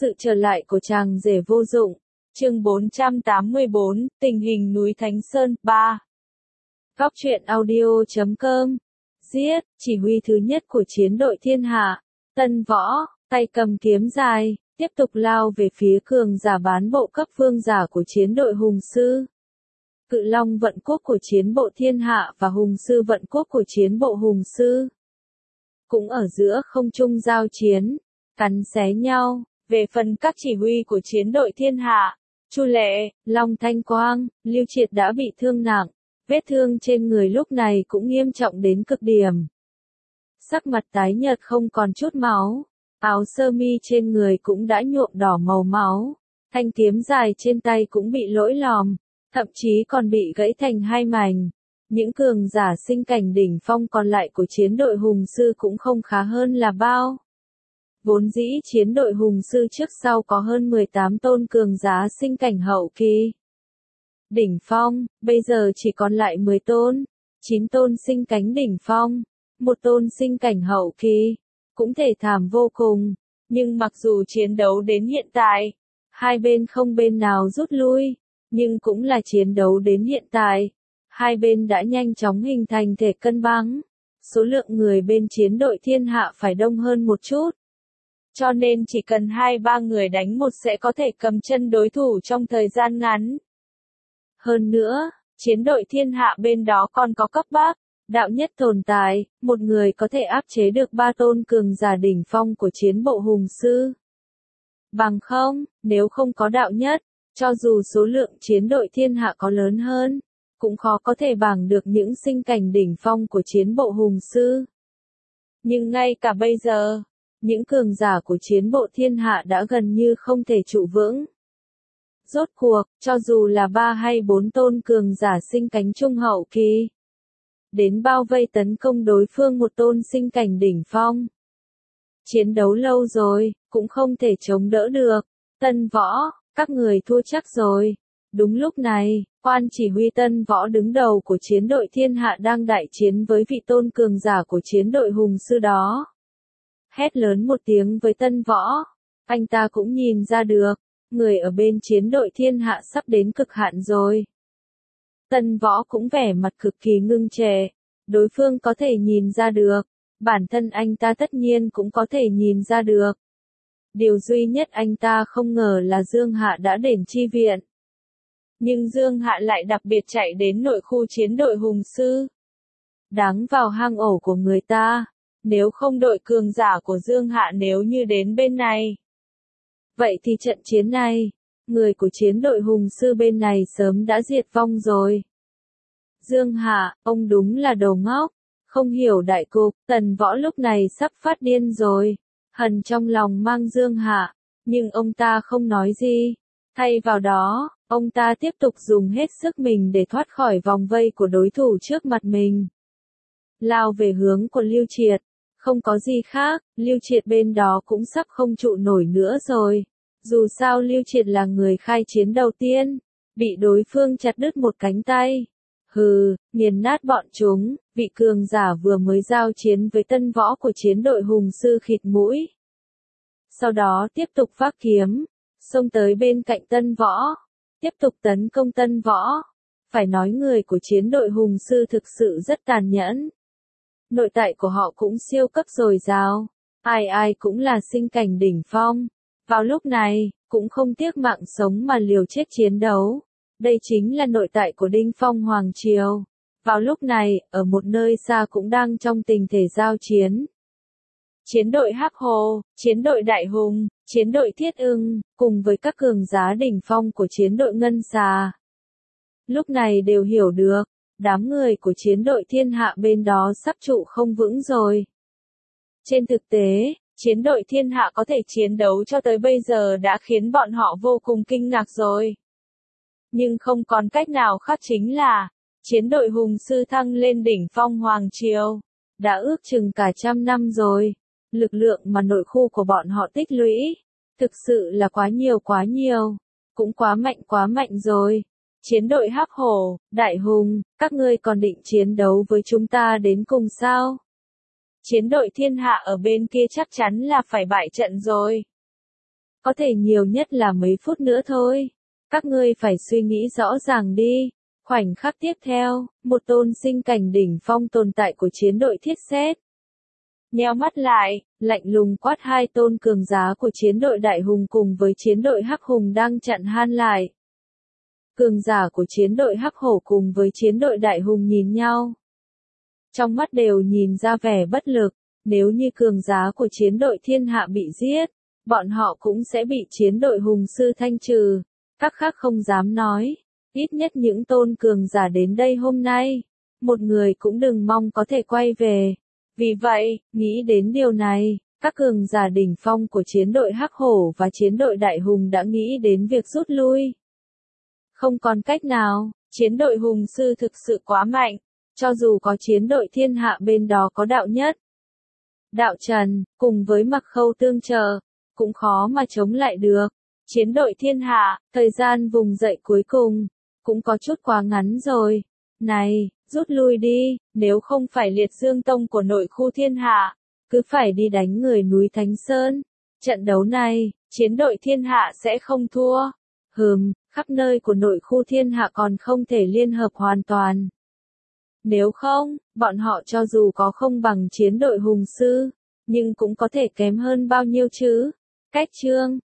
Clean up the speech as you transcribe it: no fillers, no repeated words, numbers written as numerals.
Sự trở lại của chàng rể vô dụng. Chương 484, tình hình núi Thánh Sơn 3. Góc truyện audio.com. Giết, chỉ huy thứ nhất của chiến đội thiên hạ. Tân Võ, tay cầm kiếm dài, tiếp tục lao về phía cường giả bán bộ cấp vương giả của chiến đội hùng sư. Cự Long vận quốc của chiến bộ thiên hạ và hùng sư vận quốc của chiến bộ hùng sư. Cũng ở giữa không trung giao chiến, cắn xé nhau. Về phần các chỉ huy của chiến đội thiên hạ, Chu Lệ, Long Thanh Quang, Lưu Triệt đã bị thương nặng, vết thương trên người lúc này cũng nghiêm trọng đến cực điểm. Sắc mặt tái nhợt không còn chút máu, áo sơ mi trên người cũng đã nhuộm đỏ màu máu, thanh kiếm dài trên tay cũng bị lỗi lòm, thậm chí còn bị gãy thành hai mảnh. Những cường giả sinh cảnh đỉnh phong còn lại của chiến đội hùng sư cũng không khá hơn là bao. Vốn dĩ chiến đội hùng sư trước sau có hơn 18 tôn cường giả sinh cảnh hậu kỳ. Đỉnh phong, bây giờ chỉ còn lại 10 tôn, 9 tôn sinh cảnh đỉnh phong, 1 tôn sinh cảnh hậu kỳ, cũng thể thảm vô cùng. Nhưng mặc dù chiến đấu đến hiện tại, hai bên không bên nào rút lui, nhưng cũng là chiến đấu đến hiện tại, hai bên đã nhanh chóng hình thành thể cân bằng. Số lượng người bên chiến đội thiên hạ phải đông hơn một chút. Cho nên chỉ cần 2-3 người đánh một sẽ có thể cầm chân đối thủ trong thời gian ngắn. Hơn nữa, chiến đội thiên hạ bên đó còn có cấp bác, đạo nhất tồn tại, một người có thể áp chế được 3 tôn cường giả đỉnh phong của chiến bộ hùng sư. Bằng không, nếu không có đạo nhất, cho dù số lượng chiến đội thiên hạ có lớn hơn, cũng khó có thể bằng được những sinh cảnh đỉnh phong của chiến bộ hùng sư. Nhưng ngay cả bây giờ, những cường giả của chiến bộ thiên hạ đã gần như không thể trụ vững. Rốt cuộc, cho dù là 3 hay 4 tôn cường giả sinh cánh trung hậu kỳ, đến bao vây tấn công đối phương một tôn sinh cảnh đỉnh phong. Chiến đấu lâu rồi, cũng không thể chống đỡ được. Tân Võ, các người thua chắc rồi. Đúng lúc này, quan chỉ huy Tân Võ đứng đầu của chiến đội thiên hạ đang đại chiến với vị tôn cường giả của chiến đội hùng sư đó. Hét lớn một tiếng với Tân Võ, anh ta cũng nhìn ra được, người ở bên chiến đội thiên hạ sắp đến cực hạn rồi. Tân Võ cũng vẻ mặt cực kỳ ngưng trệ, đối phương có thể nhìn ra được, bản thân anh ta tất nhiên cũng có thể nhìn ra được. Điều duy nhất anh ta không ngờ là Dương Hạ đã đến chi viện. Nhưng Dương Hạ lại đặc biệt chạy đến nội khu chiến đội hùng sư. Đáng vào hang ổ của người ta. Nếu không đội cường giả của Dương Hạ nếu như đến bên này. Vậy thì trận chiến này, người của chiến đội hùng sư bên này sớm đã diệt vong rồi. Dương Hạ, ông đúng là đồ ngốc, không hiểu đại cục. Tần Võ lúc này sắp phát điên rồi, hận trong lòng mang Dương Hạ, nhưng ông ta không nói gì. Thay vào đó, ông ta tiếp tục dùng hết sức mình để thoát khỏi vòng vây của đối thủ trước mặt mình. Lao về hướng của Lưu Triệt. Không có gì khác, Lưu Triệt bên đó cũng sắp không trụ nổi nữa rồi. Dù sao Lưu Triệt là người khai chiến đầu tiên, bị đối phương chặt đứt một cánh tay. Hừ, nghiền nát bọn chúng, vị cường giả vừa mới giao chiến với Tân Võ của chiến đội hùng sư khịt mũi. Sau đó tiếp tục vác kiếm, xông tới bên cạnh Tân Võ, tiếp tục tấn công Tân Võ. Phải nói người của chiến đội hùng sư thực sự rất tàn nhẫn. Nội tại của họ cũng siêu cấp dồi dào, ai ai cũng là sinh cảnh đỉnh phong. Vào lúc này, cũng không tiếc mạng sống mà liều chết chiến đấu. Đây chính là nội tại của Đinh Phong Hoàng Triều. Vào lúc này, ở một nơi xa cũng đang trong tình thể giao chiến. Chiến đội Hắc Hồ, chiến đội Đại Hùng, chiến đội Thiết Ưng, cùng với các cường giá đỉnh phong của chiến đội Ngân Xà. Lúc này đều hiểu được. Đám người của chiến đội thiên hạ bên đó sắp trụ không vững rồi. Trên thực tế, chiến đội thiên hạ có thể chiến đấu cho tới bây giờ đã khiến bọn họ vô cùng kinh ngạc rồi. Nhưng không còn cách nào khác chính là, chiến đội hùng sư thăng lên đỉnh phong Hoàng Triều. Đã ước chừng cả 100 năm rồi. Lực lượng mà nội khu của bọn họ tích lũy, thực sự là quá nhiều. Cũng quá mạnh rồi. Chiến đội Hắc Hổ, Đại Hùng, các ngươi còn định chiến đấu với chúng ta đến cùng sao? Chiến đội thiên hạ ở bên kia chắc chắn là phải bại trận rồi. có thể nhiều nhất là mấy phút nữa thôi. Các ngươi phải suy nghĩ rõ ràng đi. Khoảnh khắc tiếp theo, một tôn sinh cảnh đỉnh phong tồn tại của chiến đội thiết xét. Nheo mắt lại, lạnh lùng quát hai tôn cường giá của chiến đội đại hùng cùng với chiến đội hắc hùng đang chặn Han lại. Cường giả của chiến đội hắc hổ cùng với chiến đội đại hùng nhìn nhau. Trong mắt đều nhìn ra vẻ bất lực, nếu như cường giá của chiến đội thiên hạ bị giết, bọn họ cũng sẽ bị chiến đội hùng sư thanh trừ. Các khác không dám nói, ít nhất những tôn cường giả đến đây hôm nay, một người cũng đừng mong có thể quay về. Vì vậy, nghĩ đến điều này, các cường giả đỉnh phong của chiến đội hắc hổ và chiến đội đại hùng đã nghĩ đến việc rút lui. Không còn cách nào, chiến đội hùng sư thực sự quá mạnh, cho dù có chiến đội thiên hạ bên đó có đạo nhất, đạo trần, cùng với mặc khâu tương trợ, cũng khó mà chống lại được. Chiến đội thiên hạ, thời gian vùng dậy cuối cùng, cũng có chút quá ngắn rồi. Này, rút lui đi, nếu không phải liệt dương tông của nội khu thiên hạ, cứ phải đi đánh người núi Thánh Sơn. Trận đấu này, chiến đội thiên hạ sẽ không thua. Khắp nơi của nội khu thiên hạ còn không thể liên hợp hoàn toàn. Nếu không, bọn họ cho dù có không bằng chiến đội hùng sư, nhưng cũng có thể kém hơn bao nhiêu chứ. Cách chương